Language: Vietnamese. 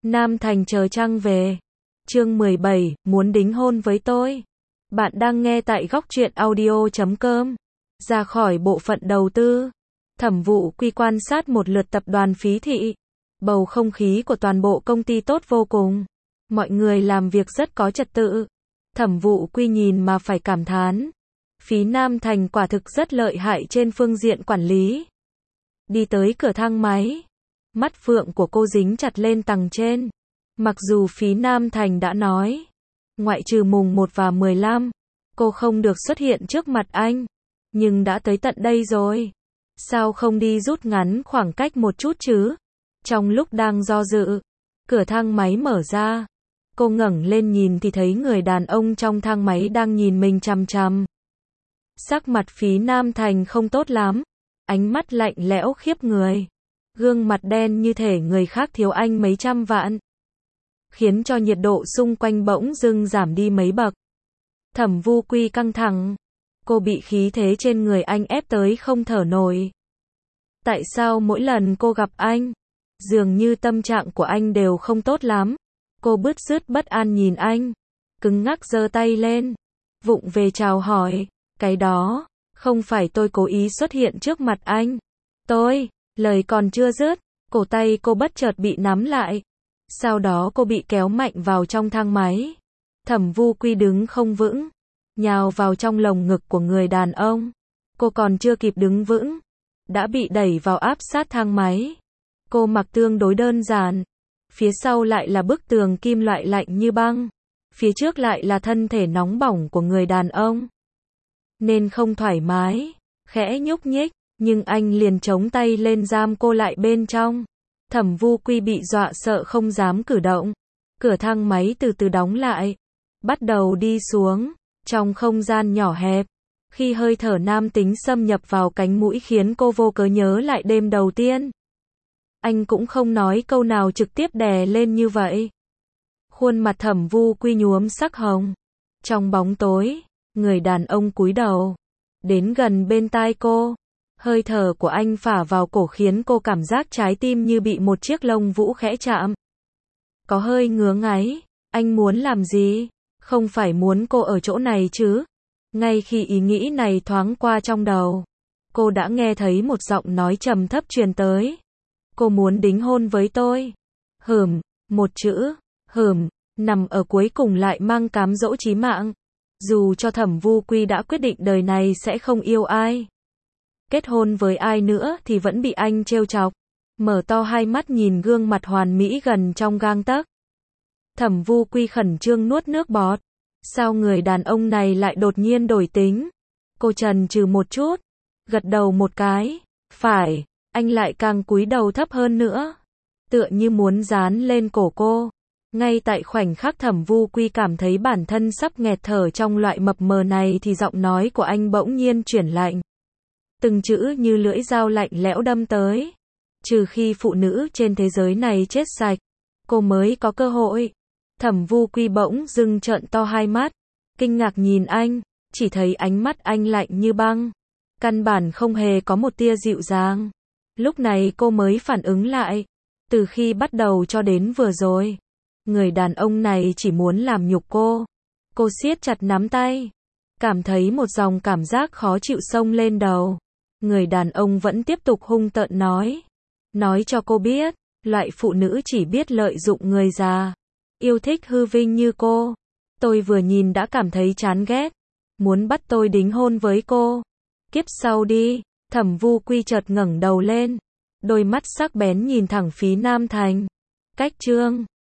Nam Thành chờ trăng về. Chương 17, muốn đính hôn với tôi. Bạn đang nghe tại góc truyện audio.com. Ra khỏi bộ phận đầu tư, Thẩm Vụ Quy quan sát một lượt tập đoàn Phí Thị. Bầu không khí của toàn bộ công ty tốt vô cùng. Mọi người làm việc rất có trật tự. Thẩm Vụ Quy nhìn mà phải cảm thán. Phí Nam Thành quả thực rất lợi hại trên phương diện quản lý. Đi tới cửa thang máy, mắt phượng của cô dính chặt lên tầng trên. Mặc dù Phí Nam Thành đã nói, ngoại trừ mùng 1 và 15, cô không được xuất hiện trước mặt anh. Nhưng đã tới tận đây rồi, sao không đi rút ngắn khoảng cách một chút chứ? Trong lúc đang do dự, cửa thang máy mở ra. Cô ngẩng lên nhìn thì thấy người đàn ông trong thang máy đang nhìn mình chằm chằm. Sắc mặt Phí Nam Thành không tốt lắm, ánh mắt lạnh lẽo khiếp người. Gương mặt đen như thể người khác thiếu anh mấy trăm vạn, khiến cho nhiệt độ xung quanh bỗng dưng giảm đi mấy bậc. Thẩm Vu Quy căng thẳng, cô bị khí thế trên người anh ép tới không thở nổi. Tại sao mỗi lần cô gặp anh, dường như tâm trạng của anh đều không tốt lắm? Cô bứt rứt bất an nhìn anh, cứng ngắc giơ tay lên, vụng về chào hỏi, cái đó, không phải tôi cố ý xuất hiện trước mặt anh. Lời còn chưa dứt, cổ tay cô bất chợt bị nắm lại. Sau đó cô bị kéo mạnh vào trong thang máy. Thẩm Vu Quy đứng không vững, nhào vào trong lồng ngực của người đàn ông. Cô còn chưa kịp đứng vững, đã bị đẩy vào áp sát thang máy. Cô mặc tương đối đơn giản, phía sau lại là bức tường kim loại lạnh như băng, phía trước lại là thân thể nóng bỏng của người đàn ông. Nên không thoải mái, khẽ nhúc nhích, nhưng anh liền chống tay lên giam cô lại bên trong. Thẩm Vu Quy bị dọa sợ không dám cử động. Cửa thang máy từ từ đóng lại, bắt đầu đi xuống, trong không gian nhỏ hẹp. Khi hơi thở nam tính xâm nhập vào cánh mũi khiến cô vô cớ nhớ lại đêm đầu tiên. Anh cũng không nói câu nào trực tiếp đè lên như vậy. Khuôn mặt Thẩm Vu Quy nhuốm sắc hồng. Trong bóng tối, người đàn ông cúi đầu, đến gần bên tai cô. Hơi thở của anh phả vào cổ khiến cô cảm giác trái tim như bị một chiếc lông vũ khẽ chạm. Có hơi ngứa ngáy, anh muốn làm gì? Không phải muốn cô ở chỗ này chứ? Ngay khi ý nghĩ này thoáng qua trong đầu, cô đã nghe thấy một giọng nói trầm thấp truyền tới. Cô muốn đính hôn với tôi. Một chữ, nằm ở cuối cùng lại mang cám dỗ chí mạng. Dù cho Thẩm Vu Quy đã quyết định đời này sẽ không yêu ai, kết hôn với ai nữa thì vẫn bị anh trêu chọc. Mở to hai mắt nhìn gương mặt hoàn mỹ gần trong gang tấc. Thẩm Vu Quy khẩn trương nuốt nước bọt. Sao người đàn ông này lại đột nhiên đổi tính? Cô chần chừ một chút, gật đầu một cái. Phải, anh lại càng cúi đầu thấp hơn nữa, tựa như muốn dán lên cổ cô. Ngay tại khoảnh khắc Thẩm Vu Quy cảm thấy bản thân sắp nghẹt thở trong loại mập mờ này thì giọng nói của anh bỗng nhiên chuyển lạnh. Từng chữ như lưỡi dao lạnh lẽo đâm tới. Trừ khi phụ nữ trên thế giới này chết sạch, cô mới có cơ hội. Thẩm Vu Quy bỗng dưng trợn to hai mắt, kinh ngạc nhìn anh, chỉ thấy ánh mắt anh lạnh như băng, căn bản không hề có một tia dịu dàng. Lúc này cô mới phản ứng lại, từ khi bắt đầu cho đến vừa rồi, người đàn ông này chỉ muốn làm nhục cô. Cô siết chặt nắm tay, cảm thấy một dòng cảm giác khó chịu xông lên đầu. Người đàn ông vẫn tiếp tục hung tợn nói cho cô biết, loại phụ nữ chỉ biết lợi dụng người già, yêu thích hư vinh như cô, tôi vừa nhìn đã cảm thấy chán ghét, muốn bắt tôi đính hôn với cô. Kiếp sau đi. Thẩm Vu Quy chợt ngẩng đầu lên, đôi mắt sắc bén nhìn thẳng Phí Nam Thành. Cách chương